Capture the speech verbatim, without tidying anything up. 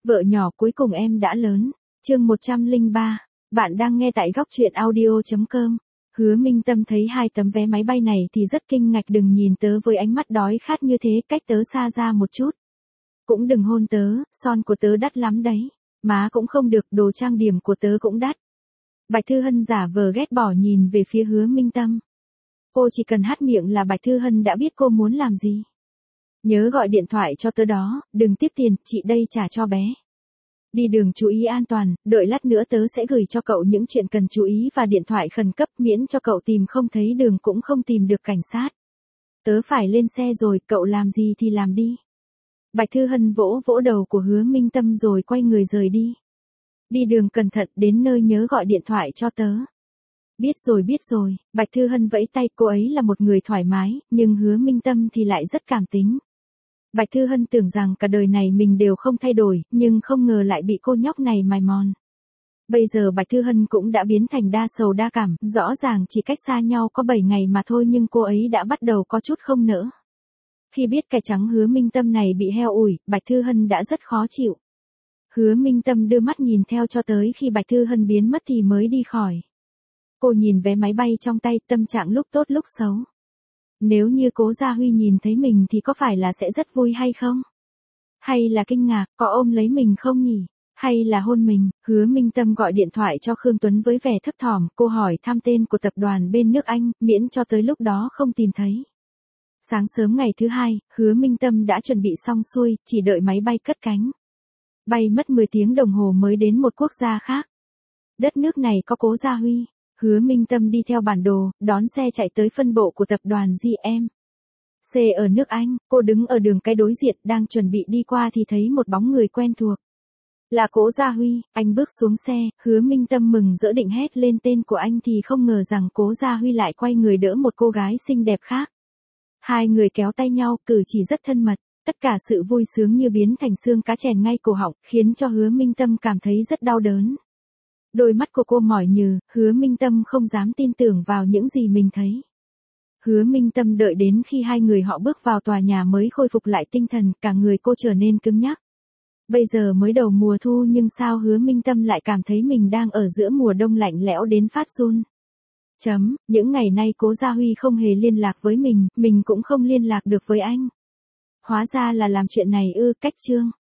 Vợ nhỏ cuối cùng em đã lớn. Chương một trăm lẻ ba. Bạn đang nghe tại góc truyện audio chấm com. Hứa Minh Tâm thấy hai tấm vé máy bay này thì rất kinh ngạc, đừng nhìn tớ với ánh mắt đói khát như thế, cách tớ xa ra một chút. Cũng đừng hôn tớ, son của tớ đắt lắm đấy. Má cũng không được, đồ trang điểm của tớ cũng đắt. Bạch Thư Hân giả vờ ghét bỏ nhìn về phía Hứa Minh Tâm. Cô chỉ cần hắt miệng là Bạch Thư Hân đã biết cô muốn làm gì. Nhớ gọi điện thoại cho tớ đó, đừng tiếc tiền, chị đây trả cho bé. Đi đường chú ý an toàn, đợi lát nữa tớ sẽ gửi cho cậu những chuyện cần chú ý và điện thoại khẩn cấp, miễn cho cậu tìm không thấy đường cũng không tìm được cảnh sát. Tớ phải lên xe rồi, cậu làm gì thì làm đi. Bạch Thư Hân vỗ vỗ đầu của Hứa Minh Tâm rồi quay người rời đi. Đi đường cẩn thận, đến nơi nhớ gọi điện thoại cho tớ. Biết rồi biết rồi, Bạch Thư Hân vẫy tay, cô ấy là một người thoải mái, nhưng Hứa Minh Tâm thì lại rất cảm tính. Bạch Thư Hân tưởng rằng cả đời này mình đều không thay đổi, nhưng không ngờ lại bị cô nhóc này mài mòn. Bây giờ Bạch Thư Hân cũng đã biến thành đa sầu đa cảm, rõ ràng chỉ cách xa nhau có bảy ngày mà thôi nhưng cô ấy đã bắt đầu có chút không nỡ. Khi biết cải trắng Hứa Minh Tâm này bị heo ủi, Bạch Thư Hân đã rất khó chịu. Hứa Minh Tâm đưa mắt nhìn theo cho tới khi Bạch Thư Hân biến mất thì mới đi khỏi. Cô nhìn vé máy bay trong tay, tâm trạng lúc tốt lúc xấu. Nếu như Cố Gia Huy nhìn thấy mình thì có phải là sẽ rất vui hay không? Hay là kinh ngạc, có ôm lấy mình không nhỉ? Hay là hôn mình? Hứa Minh Tâm gọi điện thoại cho Khương Tuấn với vẻ thấp thỏm, cô hỏi thăm tên của tập đoàn bên nước Anh, miễn cho tới lúc đó không tìm thấy. Sáng sớm ngày thứ hai, Hứa Minh Tâm đã chuẩn bị xong xuôi, chỉ đợi máy bay cất cánh. Bay mất mười tiếng đồng hồ mới đến một quốc gia khác. Đất nước này có Cố Gia Huy. Hứa Minh Tâm đi theo bản đồ, đón xe chạy tới phân bộ của tập đoàn giê em xê ở nước Anh. Cô đứng ở đường cái đối diện, đang chuẩn bị đi qua thì thấy một bóng người quen thuộc. Là Cố Gia Huy. Anh bước xuống xe, Hứa Minh Tâm mừng rỡ định hét lên tên của anh thì không ngờ rằng Cố Gia Huy lại quay người đỡ một cô gái xinh đẹp khác. Hai người kéo tay nhau, cử chỉ rất thân mật. Tất cả sự vui sướng như biến thành xương cá chèn ngay cổ họng, khiến cho Hứa Minh Tâm cảm thấy rất đau đớn. Đôi mắt của cô mỏi nhừ, Hứa Minh Tâm không dám tin tưởng vào những gì mình thấy. Hứa Minh Tâm đợi đến khi hai người họ bước vào tòa nhà mới khôi phục lại tinh thần, cả người cô trở nên cứng nhắc. Bây giờ mới đầu mùa thu nhưng sao Hứa Minh Tâm lại cảm thấy mình đang ở giữa mùa đông lạnh lẽo đến phát run. Chấm, những ngày nay Cố Gia Huy không hề liên lạc với mình, mình cũng không liên lạc được với anh. Hóa ra là làm chuyện này ư, cách chương.